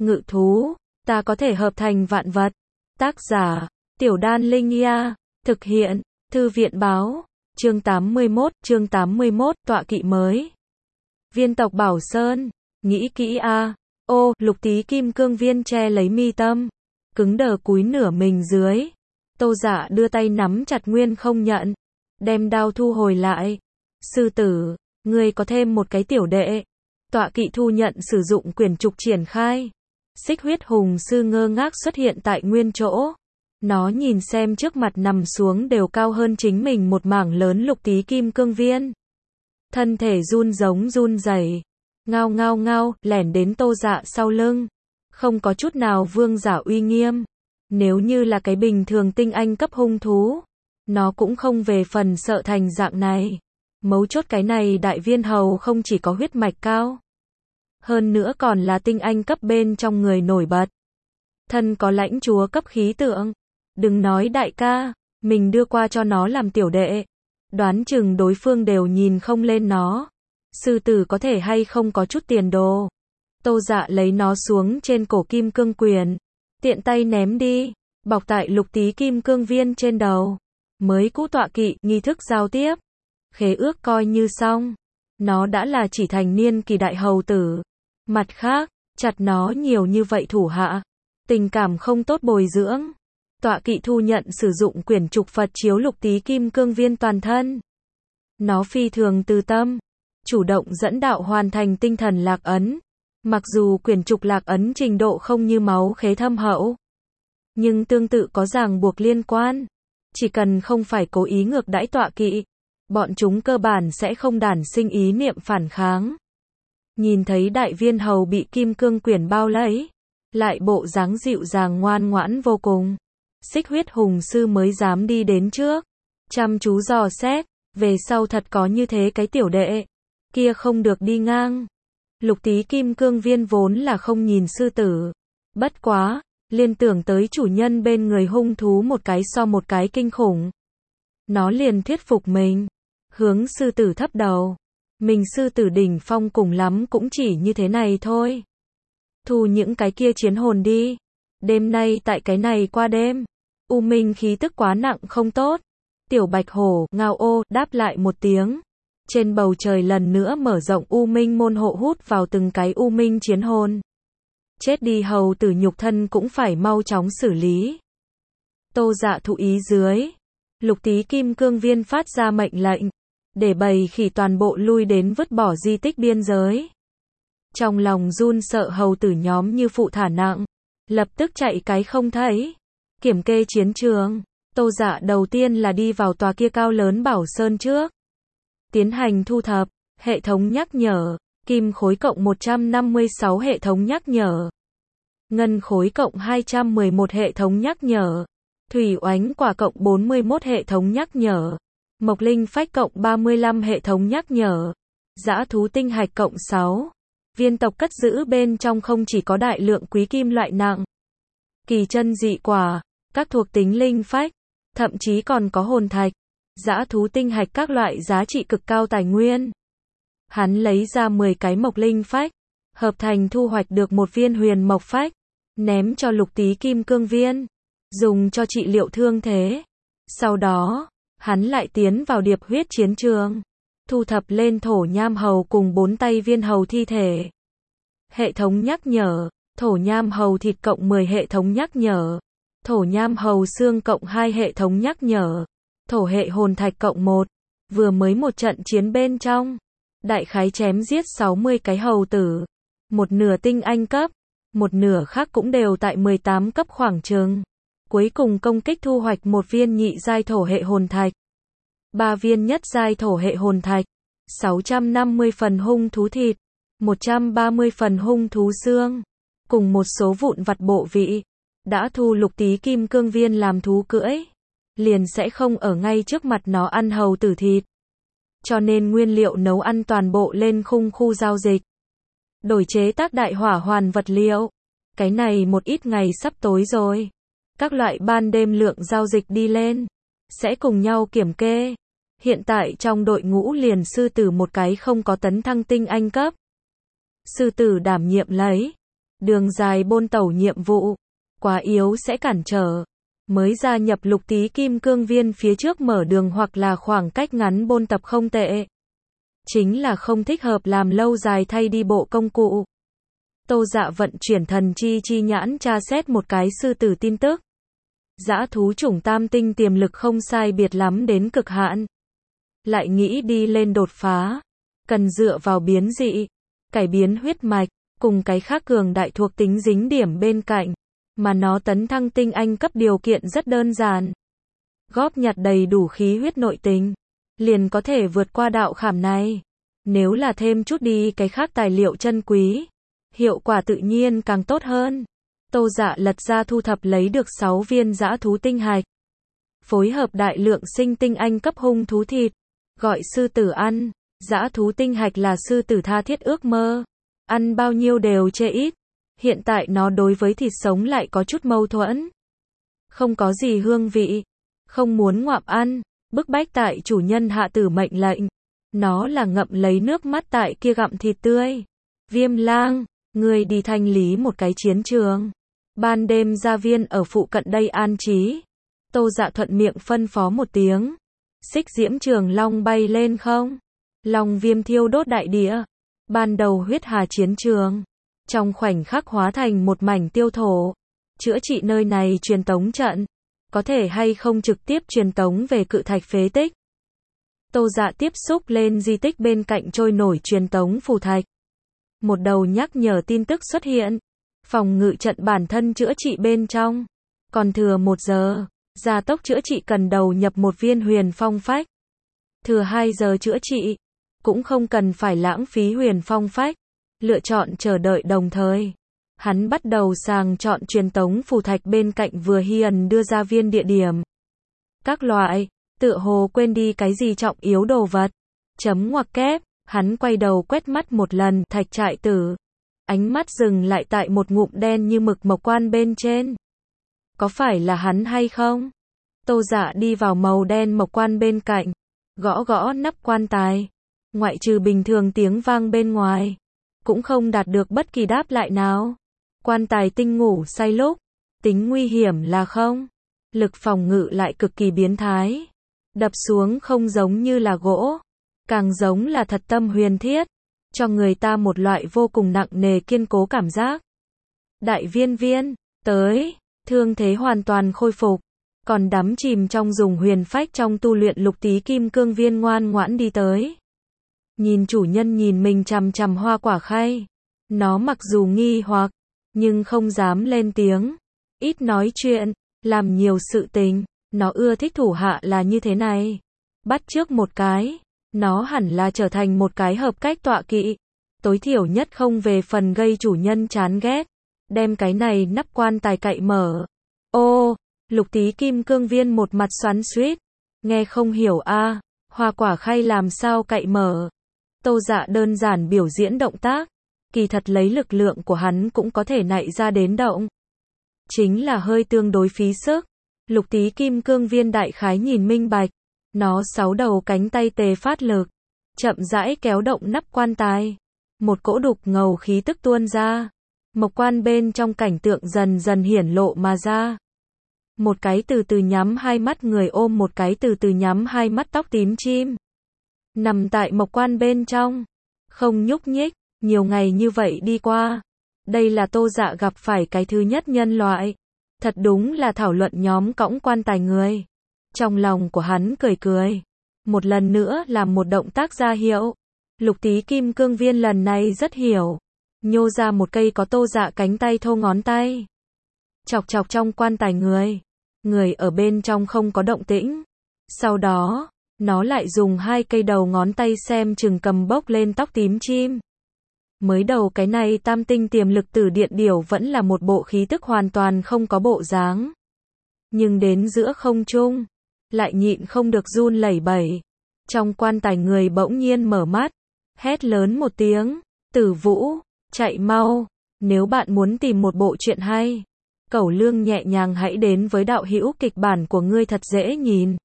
Ngự thú, ta có thể hợp thành vạn vật. Tác giả, Tiểu Đan Linh Nha. Thực hiện, Thư viện báo. Chương 81, tọa kỵ mới. Viên tộc Bảo Sơn, nghĩ kỹ a. Ô, Lục Tý kim cương viên che lấy mi tâm, cứng đờ cúi nửa mình dưới. Tô Dạ đưa tay nắm chặt nguyên không nhận, đem đao thu hồi lại. Sư tử, ngươi có thêm một cái tiểu đệ. Tọa kỵ thu nhận sử dụng quyển trục triển khai. Xích huyết hùng sư ngơ ngác xuất hiện tại nguyên chỗ. Nó nhìn xem trước mặt nằm xuống đều cao hơn chính mình một mảng lớn Lục Tý kim cương viên. Thân thể run rẩy, ngao ngao ngao, lẻn đến Tô Dạ sau lưng. Không có chút nào vương giả uy nghiêm. Nếu như là cái bình thường tinh anh cấp hung thú, nó cũng không về phần sợ thành dạng này. Mấu chốt cái này đại viên hầu không chỉ có huyết mạch cao, hơn nữa còn là tinh anh cấp bên trong người nổi bật. Thân có lãnh chúa cấp khí tượng. Đừng nói đại ca, mình đưa qua cho nó làm tiểu đệ, đoán chừng đối phương đều nhìn không lên nó. Sư tử có thể hay không có chút tiền đồ. Tô Dạ lấy nó xuống trên cổ kim cương quyền, tiện tay ném đi, bọc tại Lục Tý kim cương viên trên đầu. Mới cũ tọa kỵ, nghi thức giao tiếp, khế ước coi như xong. Nó đã là chỉ thành niên kỳ đại hầu tử. Mặt khác, chặt nó nhiều như vậy thủ hạ, tình cảm không tốt bồi dưỡng. Tọa kỵ thu nhận sử dụng quyển trục Phật chiếu Lục Tý kim cương viên toàn thân. Nó phi thường từ tâm, chủ động dẫn đạo hoàn thành tinh thần lạc ấn. Mặc dù quyển trục lạc ấn trình độ không như máu khế thâm hậu, nhưng tương tự có ràng buộc liên quan. Chỉ cần không phải cố ý ngược đãi tọa kỵ, bọn chúng cơ bản sẽ không đản sinh ý niệm phản kháng. Nhìn thấy đại viên hầu bị kim cương quyển bao lấy, lại bộ dáng dịu dàng ngoan ngoãn vô cùng. Xích huyết hùng sư mới dám đi đến trước, chăm chú dò xét, về sau thật có như thế cái tiểu đệ, kia không được đi ngang. Lục Tý kim cương viên vốn là không nhìn sư tử, bất quá, liên tưởng tới chủ nhân bên người hung thú một cái so một cái kinh khủng. Nó liền thuyết phục mình, hướng sư tử thấp đầu. Mình sư tử đỉnh phong cùng lắm cũng chỉ như thế này thôi. Thu những cái kia chiến hồn đi. Đêm nay tại cái này qua đêm. U minh khí tức quá nặng không tốt. Tiểu bạch hổ, ngao ô, đáp lại một tiếng. Trên bầu trời lần nữa mở rộng u minh môn hộ hút vào từng cái u minh chiến hồn. Chết đi hầu tử nhục thân cũng phải mau chóng xử lý. Tô Dạ thụ ý dưới. Lục Tý kim cương viên phát ra mệnh lệnh, để bầy khỉ toàn bộ lui đến vứt bỏ di tích biên giới. Trong lòng run sợ hầu tử nhóm như phụ thả nặng, lập tức chạy cái không thấy. Kiểm kê chiến trường, Tô Dạ đầu tiên là đi vào tòa kia cao lớn Bảo Sơn trước. Tiến hành thu thập, hệ thống nhắc nhở, kim khối cộng 156 hệ thống nhắc nhở. Ngân khối cộng 211 hệ thống nhắc nhở. Thủy oánh quả cộng 41 hệ thống nhắc nhở. Mộc linh phách cộng 35 hệ thống nhắc nhở. Dã thú tinh hạch cộng 6. Viên tộc cất giữ bên trong không chỉ có đại lượng quý kim loại nặng, kỳ chân dị quả, các thuộc tính linh phách, thậm chí còn có hồn thạch, dã thú tinh hạch các loại giá trị cực cao tài nguyên. Hắn lấy ra 10 cái mộc linh phách, hợp thành thu hoạch được một viên huyền mộc phách, ném cho Lục Tý kim cương viên, dùng cho trị liệu thương thế. Sau đó, hắn lại tiến vào điệp huyết chiến trường, thu thập lên thổ nham hầu cùng 4 tay viên hầu thi thể. Hệ thống nhắc nhở, thổ nham hầu thịt cộng 10 hệ thống nhắc nhở, thổ nham hầu xương cộng 2 hệ thống nhắc nhở, thổ hệ hồn thạch cộng 1. Vừa mới một trận chiến bên trong, đại khái chém giết 60 cái hầu tử, một nửa tinh anh cấp, một nửa khác cũng đều tại 18 cấp khoảng chừng. Cuối cùng công kích thu hoạch một viên nhị giai thổ hệ hồn thạch, 3 viên nhất giai thổ hệ hồn thạch, 650 phần hung thú thịt, 130 phần hung thú xương, cùng một số vụn vặt bộ vị. Đã thu Lục Tý kim cương viên làm thú cưỡi, liền sẽ không ở ngay trước mặt nó ăn hầu tử thịt. Cho nên nguyên liệu nấu ăn toàn bộ lên khung khu giao dịch, đổi chế tác đại hỏa hoàn vật liệu. Cái này một ít ngày sắp tối rồi, các loại ban đêm lượng giao dịch đi lên, sẽ cùng nhau kiểm kê. Hiện tại trong đội ngũ liền sư tử một cái không có tấn thăng tinh anh cấp. Sư tử đảm nhiệm lấy Đường dài bôn tẩu nhiệm vụ. Quá yếu sẽ cản trở. Mới gia nhập Lục Tý Kim Cương Viên phía trước mở đường hoặc là khoảng cách ngắn bôn tập không tệ. Chính là không thích hợp làm lâu dài thay đi bộ công cụ. Tô Dạ vận chuyển thần chi nhãn tra xét một cái sư tử tin tức. Dã thú chủng tam tinh tiềm lực không sai biệt lắm đến cực hạn. Lại nghĩ đi lên đột phá. Cần dựa vào biến dị, cải biến huyết mạch, cùng cái khác cường đại thuộc tính dính điểm bên cạnh. Mà nó tấn thăng tinh anh cấp điều kiện rất đơn giản. Góp nhặt đầy đủ khí huyết nội tình. Liền có thể vượt qua đạo khảm này. Nếu là thêm chút đi cái khác tài liệu chân quý. Hiệu quả tự nhiên càng tốt hơn. Tô Dạ lật ra thu thập lấy được 6 viên dã thú tinh hạch. Phối hợp đại lượng sinh tinh anh cấp hung thú thịt. Gọi sư tử ăn. Dã thú tinh hạch là sư tử tha thiết ước mơ. Ăn bao nhiêu đều chê ít. Hiện tại nó đối với thịt sống lại có chút mâu thuẫn. Không có gì hương vị. Không muốn ngoạm ăn. Bức bách tại chủ nhân hạ tử mệnh lệnh. Nó là ngậm lấy nước mắt tại kia gặm thịt tươi. Viêm lang, người đi thanh lý một cái chiến trường. Ban đêm gia viên ở phụ cận đây an trí. Tô Dạ thuận miệng phân phó một tiếng. Xích diễm trường long bay lên không? Long viêm thiêu đốt đại địa. Ban đầu huyết hà chiến trường. Trong khoảnh khắc hóa thành một mảnh tiêu thổ. Chữa trị nơi này truyền tống trận. Có thể hay không trực tiếp truyền tống về cự thạch phế tích. Tô Dạ tiếp xúc lên di tích bên cạnh trôi nổi truyền tống phù thạch. Một đầu nhắc nhở tin tức xuất hiện. Phòng ngự trận bản thân chữa trị bên trong. Còn thừa 1 giờ. Gia tốc chữa trị cần đầu nhập một viên huyền phong phách. Thừa 2 giờ chữa trị. Cũng không cần phải lãng phí huyền phong phách. Lựa chọn chờ đợi đồng thời. Hắn bắt đầu sàng chọn truyền tống phù thạch bên cạnh vừa hiền đưa ra viên địa điểm. Các loại, tựa hồ quên đi cái gì trọng yếu đồ vật. Chấm ngoặc kép, hắn quay đầu quét mắt một lần thạch trại tử. Ánh mắt dừng lại tại một ngụm đen như mực mộc quan bên trên. Có phải là hắn hay không? Tô Dạ đi vào màu đen mộc quan bên cạnh. Gõ gõ nắp quan tài. Ngoại trừ bình thường tiếng vang bên ngoài. Cũng không đạt được bất kỳ đáp lại nào. Quan tài tinh ngủ say lúc. Tính nguy hiểm là không. Lực phòng ngự lại cực kỳ biến thái. Đập xuống không giống như là gỗ. Càng giống là thật tâm huyền thiết. Cho người ta một loại vô cùng nặng nề kiên cố cảm giác. Đại viên, tới. Thương thế hoàn toàn khôi phục. Còn đắm chìm trong dùng huyền phách trong tu luyện Lục Tý Kim Cương Viên ngoan ngoãn đi tới. Nhìn chủ nhân nhìn mình chằm chằm hoa quả khay. Nó mặc dù nghi hoặc, nhưng không dám lên tiếng. Ít nói chuyện, làm nhiều sự tình. Nó ưa thích thủ hạ là như thế này. Bắt chước một cái. Nó hẳn là trở thành một cái hợp cách tọa kỵ. Tối thiểu nhất không về phần gây chủ nhân chán ghét. Đem cái này nắp quan tài cậy mở. Ô, Lục Tý Kim Cương Viên một mặt xoắn xuýt. Nghe không hiểu a, hoa quả khay làm sao cậy mở. Tô Dạ đơn giản biểu diễn động tác. Kỳ thật lấy lực lượng của hắn cũng có thể nạy ra đến động. Chính là hơi tương đối phí sức. Lục Tý Kim Cương Viên đại khái nhìn minh bạch. Nó 6 đầu cánh tay tề phát lực. Chậm rãi kéo động nắp quan tài. Một cỗ đục ngầu khí tức tuôn ra. Mộc quan bên trong cảnh tượng dần dần hiển lộ mà ra. Một cái từ từ nhắm hai mắt người ôm một cái từ từ nhắm hai mắt tóc tím chim. Nằm tại mộc quan bên trong. Không nhúc nhích. Nhiều ngày như vậy đi qua. Đây là Tô Dạ gặp phải cái thứ nhất nhân loại. Thật đúng là thảo luận nhóm cõng quan tài người. Trong lòng của hắn cười cười. Một lần nữa làm một động tác ra hiệu. Lục Tý Kim Cương Viên lần này rất hiểu. Nhô ra một cây có Tô Dạ cánh tay thô ngón tay. Chọc chọc trong quan tài người. Người ở bên trong không có động tĩnh. Sau đó, nó lại dùng 2 cây đầu ngón tay xem chừng cầm bốc lên tóc tím chim. Mới đầu cái này tam tinh tiềm lực tử điện điểu vẫn là một bộ khí tức hoàn toàn không có bộ dáng. Nhưng đến giữa không trung, lại nhịn không được run lẩy bẩy. Trong quan tài người bỗng nhiên mở mắt, hét lớn một tiếng, Tử Vũ, chạy mau, nếu bạn muốn tìm một bộ truyện hay, Cẩu Lương nhẹ nhàng hãy đến với đạo hữu kịch bản của ngươi thật dễ nhìn.